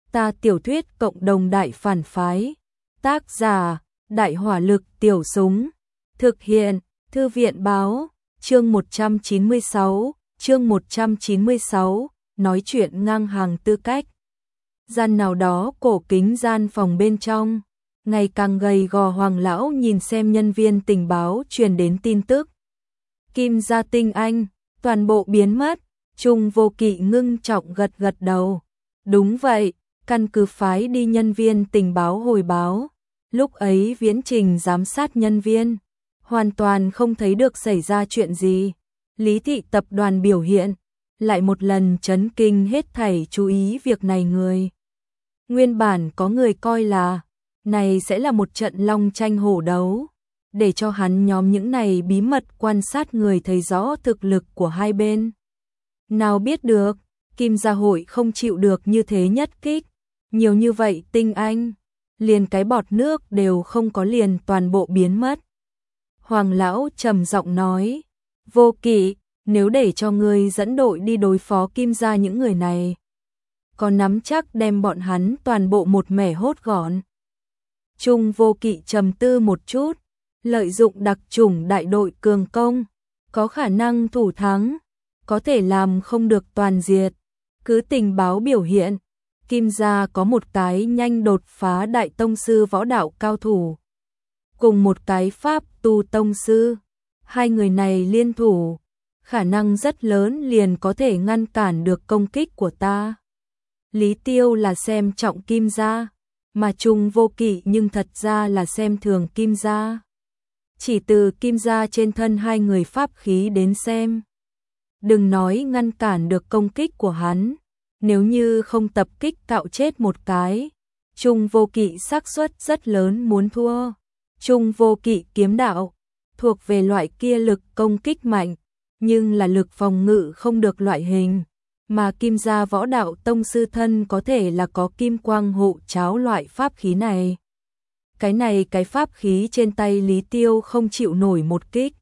Ta tiểu thuyết cộng đồng đại phản phái. Tác giả, Đại hỏa lực tiểu súng. Thực hiện, Thư viện báo, chương 196, nói chuyện ngang hàng tư cách. Gian nào đó cổ kính gian phòng bên trong, ngày càng gầy gò Hoàng lão nhìn xem nhân viên tình báo truyền đến tin tức. Kim gia tinh anh, toàn bộ biến mất. Trung Vô Kỵ ngưng trọng gật gật đầu. Đúng vậy, căn cứ phái đi nhân viên tình báo hồi báo. Lúc ấy viễn trình giám sát nhân viên, hoàn toàn không thấy được xảy ra chuyện gì. Lý thị tập đoàn biểu hiện, lại một lần chấn kinh hết thảy chú ý việc này người. Nguyên bản có người coi là, này sẽ là một trận long tranh hổ đấu, để cho hắn nhóm những này bí mật quan sát người thấy rõ thực lực của hai bên. Nào biết được, Kim gia hội không chịu được như thế nhất kích, nhiều như vậy tinh anh, liền cái bọt nước đều không có liền toàn bộ biến mất. Hoàng lão trầm giọng nói, Vô Kỵ, nếu để cho ngươi dẫn đội đi đối phó Kim gia những người này, có nắm chắc đem bọn hắn toàn bộ một mẻ hốt gọn. Trung Vô Kỵ trầm tư một chút, lợi dụng đặc chủng đại đội cường công, có khả năng thủ thắng, có thể làm không được toàn diệt. Cứ tình báo biểu hiện, Kim gia có một cái nhanh đột phá đại tông sư võ đạo cao thủ, cùng một cái pháp tu tông sư. Hai người này liên thủ, khả năng rất lớn liền có thể ngăn cản được công kích của ta. Lý Tiêu là xem trọng Kim gia, mà Trung Vô Kỵ nhưng thật ra là xem thường Kim gia. Chỉ từ Kim gia trên thân hai người pháp khí đến xem, đừng nói ngăn cản được công kích của hắn, nếu như không tập kích cạo chết một cái, Trung Vô Kỵ xác suất rất lớn muốn thua. Trung Vô Kỵ kiếm đạo, thuộc về loại kia lực công kích mạnh, nhưng là lực phòng ngự không được loại hình, mà Kim gia võ đạo tông sư thân có thể là có kim quang hộ cháo loại pháp khí này. Cái pháp khí trên tay Lý Tiêu không chịu nổi một kích.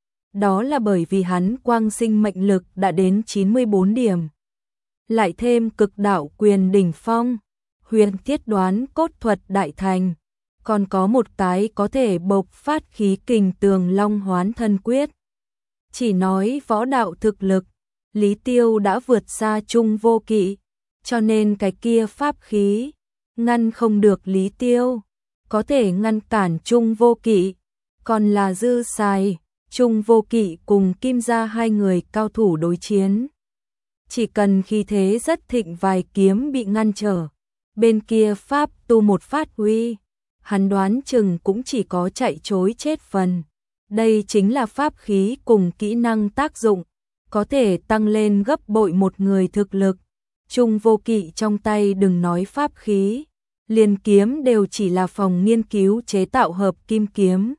Đó là bởi vì hắn quang sinh mệnh lực đã đến 94 điểm. Lại thêm cực đạo quyền đỉnh phong, huyền thiết đoán cốt thuật đại thành, còn có một cái có thể bộc phát khí kình tường long hoán thân quyết. Chỉ nói võ đạo thực lực, Lý Tiêu đã vượt xa Trung Vô Kỵ, cho nên cái kia pháp khí ngăn không được Lý Tiêu, có thể ngăn cản Trung Vô Kỵ, còn là dư xài. Trung Vô Kỵ cùng Kim gia hai người cao thủ đối chiến, chỉ cần khí thế rất thịnh vài kiếm bị ngăn trở, bên kia pháp tu một phát huy, hắn đoán chừng cũng chỉ có chạy trối chết phần. Đây chính là pháp khí cùng kỹ năng tác dụng, có thể tăng lên gấp bội một người thực lực. Trung Vô Kỵ trong tay đừng nói pháp khí, liền kiếm đều chỉ là phòng nghiên cứu chế tạo hợp kim kiếm.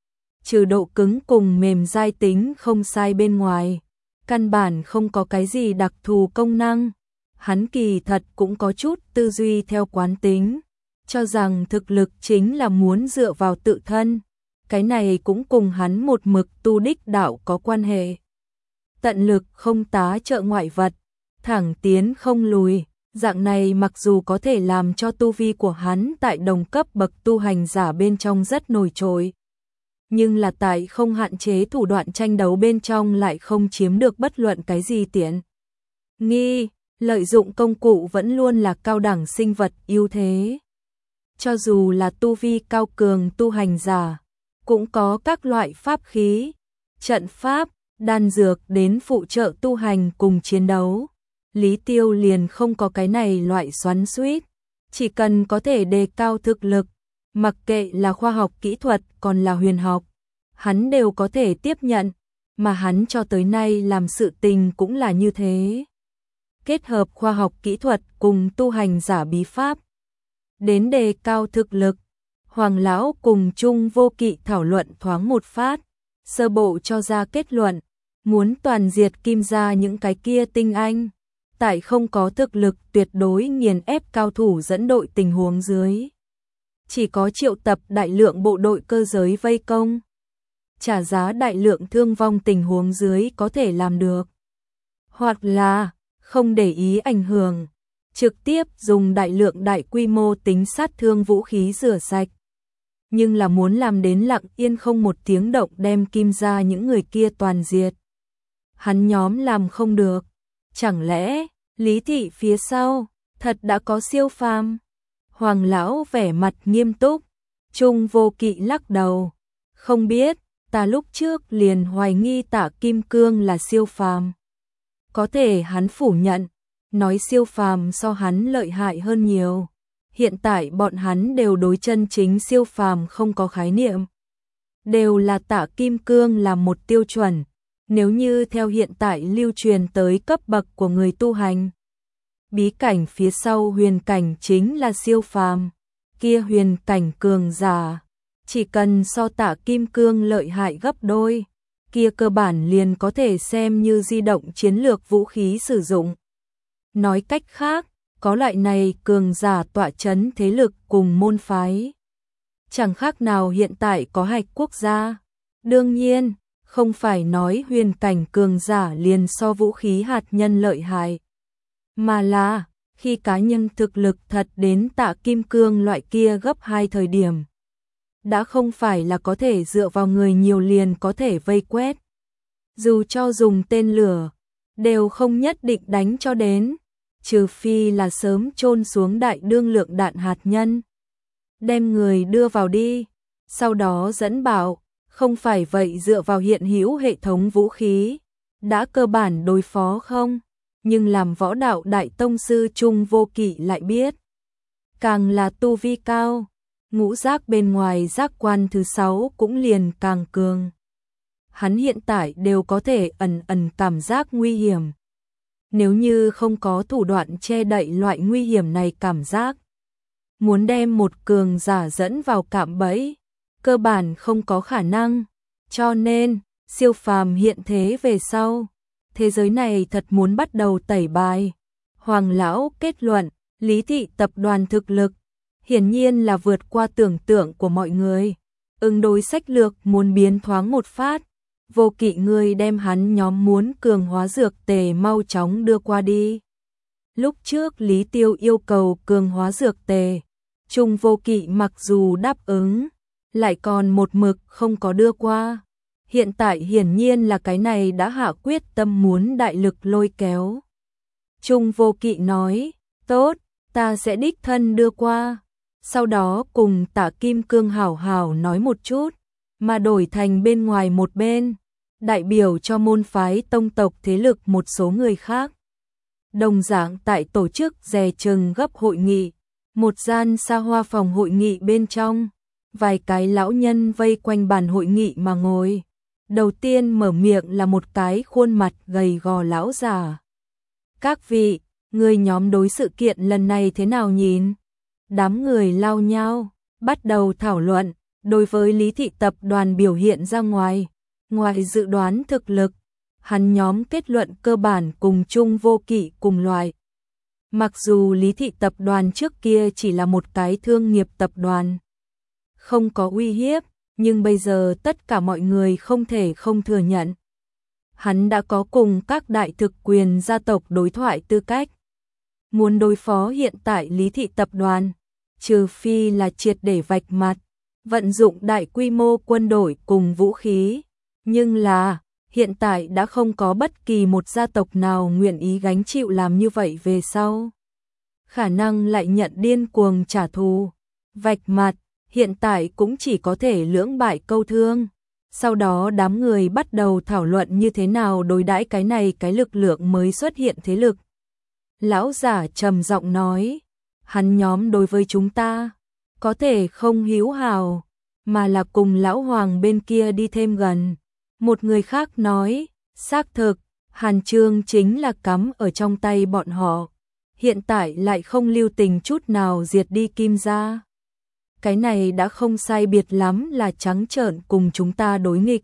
Trừ độ cứng cùng mềm dai tính không sai bên ngoài, căn bản không có cái gì đặc thù công năng. Hắn kỳ thật cũng có chút tư duy theo quán tính, cho rằng thực lực chính là muốn dựa vào tự thân. Cái này cũng cùng hắn một mực tu đích đạo có quan hệ. Tận lực không tá trợ ngoại vật, thẳng tiến không lùi, dạng này mặc dù có thể làm cho tu vi của hắn tại đồng cấp bậc tu hành giả bên trong rất nổi trội, nhưng là tại không hạn chế thủ đoạn tranh đấu bên trong lại không chiếm được bất luận cái gì tiện nghi. Lợi dụng công cụ vẫn luôn là cao đẳng sinh vật ưu thế. Cho dù là tu vi cao cường tu hành giả, cũng có các loại pháp khí, trận pháp, đan dược đến phụ trợ tu hành cùng chiến đấu. Lý Tiêu liền không có cái này loại xoắn xuýt, chỉ cần có thể đề cao thực lực, mặc kệ là khoa học kỹ thuật còn là huyền học, hắn đều có thể tiếp nhận, mà hắn cho tới nay làm sự tình cũng là như thế. Kết hợp khoa học kỹ thuật cùng tu hành giả bí pháp, đến đề cao thực lực. Hoàng lão cùng Trung Vô Kỵ thảo luận thoáng một phát, sơ bộ cho ra kết luận, muốn toàn diệt Kim gia những cái kia tinh anh, tại không có thực lực tuyệt đối nghiền ép cao thủ dẫn đội tình huống dưới, chỉ có triệu tập đại lượng bộ đội cơ giới vây công, trả giá đại lượng thương vong tình huống dưới có thể làm được. Hoặc là không để ý ảnh hưởng, trực tiếp dùng đại lượng đại quy mô tính sát thương vũ khí rửa sạch. Nhưng là muốn làm đến lặng yên không một tiếng động đem Kim gia những người kia toàn diệt. Hắn nhóm làm không được. Chẳng lẽ, Lý thị phía sau, thật đã có siêu phàm? Hoàng lão vẻ mặt nghiêm túc, Trung Vô Kỵ lắc đầu. Không biết, ta lúc trước liền hoài nghi Tạ Kim Cương là siêu phàm. Có thể hắn phủ nhận, nói siêu phàm so hắn lợi hại hơn nhiều. Hiện tại bọn hắn đều đối chân chính siêu phàm không có khái niệm. Đều là Tạ Kim Cương làm một tiêu chuẩn. Nếu như theo hiện tại lưu truyền tới cấp bậc của người tu hành, bí cảnh phía sau huyền cảnh chính là siêu phàm. Kia huyền cảnh cường giả, chỉ cần so Tạ Kim Cương lợi hại gấp đôi, kia cơ bản liền có thể xem như di động chiến lược vũ khí sử dụng. Nói cách khác, có loại này cường giả tọa chấn thế lực cùng môn phái. Chẳng khác nào hiện tại có Hạch quốc gia. Đương nhiên, không phải nói huyền cảnh cường giả liền so vũ khí hạt nhân lợi hại, mà là khi cá nhân thực lực thật đến Tạ Kim Cương loại kia gấp 2 thời điểm, đã không phải là có thể dựa vào người nhiều liền có thể vây quét. Dù cho dùng tên lửa, đều không nhất định đánh cho đến, trừ phi là sớm chôn xuống đại đương lượng đạn hạt nhân. Đem người đưa vào đi, sau đó dẫn bảo, không phải vậy dựa vào hiện hữu hệ thống vũ khí, đã cơ bản đối phó không? Nhưng làm võ đạo đại tông sư Trung Vô Kỵ lại biết, càng là tu vi cao, ngũ giác bên ngoài giác quan thứ 6 cũng liền càng cường. Hắn hiện tại đều có thể ẩn ẩn cảm giác nguy hiểm. Nếu như không có thủ đoạn che đậy loại nguy hiểm này cảm giác, muốn đem một cường giả dẫn vào cạm bẫy, cơ bản không có khả năng. Cho nên, siêu phàm hiện thế về sau, thế giới này thật muốn bắt đầu tẩy bài. Hoàng lão kết luận, Lý thị tập đoàn thực lực hiển nhiên là vượt qua tưởng tượng của mọi người. Ứng đối sách lược muốn biến thoáng một phát. Vô Kỵ người đem hắn nhóm muốn cường hóa dược tề mau chóng đưa qua đi. Lúc trước Lý Tiêu yêu cầu cường hóa dược tề, Trung Vô Kỵ mặc dù đáp ứng, lại còn một mực không có đưa qua. Hiện tại hiển nhiên là cái này đã hạ quyết tâm muốn đại lực lôi kéo. Trung Vô Kỵ nói, tốt, ta sẽ đích thân đưa qua. Sau đó cùng Tạ Kim Cương hảo hảo nói một chút, mà đổi thành bên ngoài một bên, đại biểu cho môn phái tông tộc thế lực một số người khác. Đồng dạng tại tổ chức dè chừng gấp hội nghị, một gian xa hoa phòng hội nghị bên trong, vài cái lão nhân vây quanh bàn hội nghị mà ngồi. Đầu tiên mở miệng là một cái khuôn mặt gầy gò lão già. Các vị, người nhóm đối sự kiện lần này thế nào nhìn? Đám người lao nhau, bắt đầu thảo luận, đối với Lý thị tập đoàn biểu hiện ra ngoài dự đoán thực lực, hắn nhóm kết luận cơ bản cùng Trung Vô Kỵ cùng loại. Mặc dù Lý thị tập đoàn trước kia chỉ là một cái thương nghiệp tập đoàn, không có uy hiếp, nhưng bây giờ tất cả mọi người không thể không thừa nhận. Hắn đã có cùng các đại thực quyền gia tộc đối thoại tư cách. Muốn đối phó hiện tại Lý thị tập đoàn, trừ phi là triệt để vạch mặt, vận dụng đại quy mô quân đội cùng vũ khí. Nhưng là, hiện tại đã không có bất kỳ một gia tộc nào nguyện ý gánh chịu làm như vậy về sau. Khả năng lại nhận điên cuồng trả thù, vạch mặt, hiện tại cũng chỉ có thể lưỡng bại câu thương. Sau đó đám người bắt đầu thảo luận như thế nào đối đãi cái này cái lực lượng mới xuất hiện thế lực. Lão giả trầm giọng nói, hắn nhóm đối với chúng ta, có thể không hữu hảo, mà là cùng lão hoàng bên kia đi thêm gần. Một người khác nói, xác thực, Hàn Chương chính là cắm ở trong tay bọn họ, hiện tại lại không lưu tình chút nào diệt đi Kim gia. Cái này đã không sai biệt lắm là trắng trợn cùng chúng ta đối nghịch.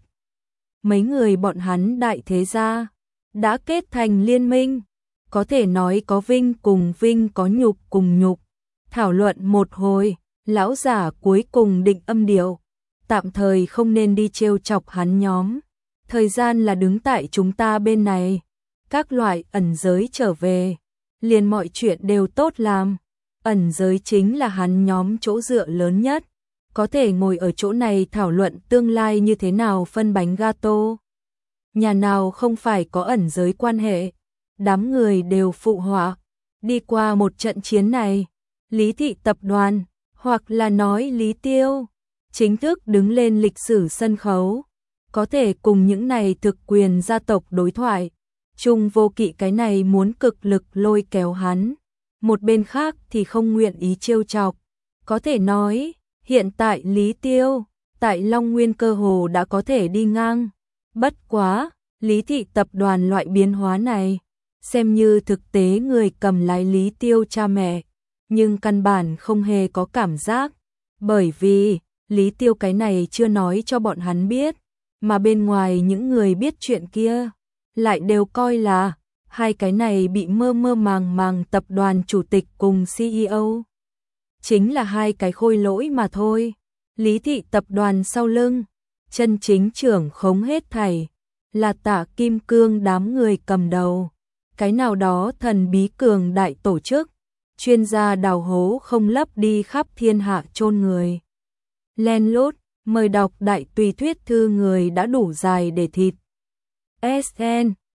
Mấy người bọn hắn đại thế gia, đã kết thành liên minh, có thể nói có vinh cùng vinh có nhục cùng nhục. Thảo luận một hồi, lão giả cuối cùng định âm điệu, tạm thời không nên đi trêu chọc hắn nhóm. Thời gian là đứng tại chúng ta bên này, các loại ẩn giới trở về, liền mọi chuyện đều tốt làm. Ẩn giới chính là hắn nhóm chỗ dựa lớn nhất, có thể ngồi ở chỗ này thảo luận tương lai như thế nào phân bánh gato. Nhà nào không phải có ẩn giới quan hệ, đám người đều phụ họa. Đi qua một trận chiến này, Lý Thị tập đoàn, hoặc là nói Lý Tiêu, chính thức đứng lên lịch sử sân khấu, có thể cùng những này thực quyền gia tộc đối thoại. Trung Vô Kỵ cái này muốn cực lực lôi kéo hắn, một bên khác thì không nguyện ý trêu chọc. Có thể nói, hiện tại Lý Tiêu, tại Long Nguyên cơ hồ đã có thể đi ngang. Bất quá, Lý Thị tập đoàn loại biến hóa này, xem như thực tế người cầm lái Lý Tiêu cha mẹ, nhưng căn bản không hề có cảm giác, bởi vì Lý Tiêu cái này chưa nói cho bọn hắn biết, mà bên ngoài những người biết chuyện kia lại đều coi là hai cái này bị mơ mơ màng màng tập đoàn chủ tịch cùng CEO. Chính là hai cái khôi lỗi mà thôi. Lý Thị tập đoàn sau lưng, chân chính trưởng khống hết thảy, là Tạ Kim Cương đám người cầm đầu. Cái nào đó thần bí cường đại tổ chức, chuyên gia đào hố không lấp đi khắp thiên hạ chôn người. Len lút, mời đọc đại tùy thuyết thư người đã đủ dài để thịt. SN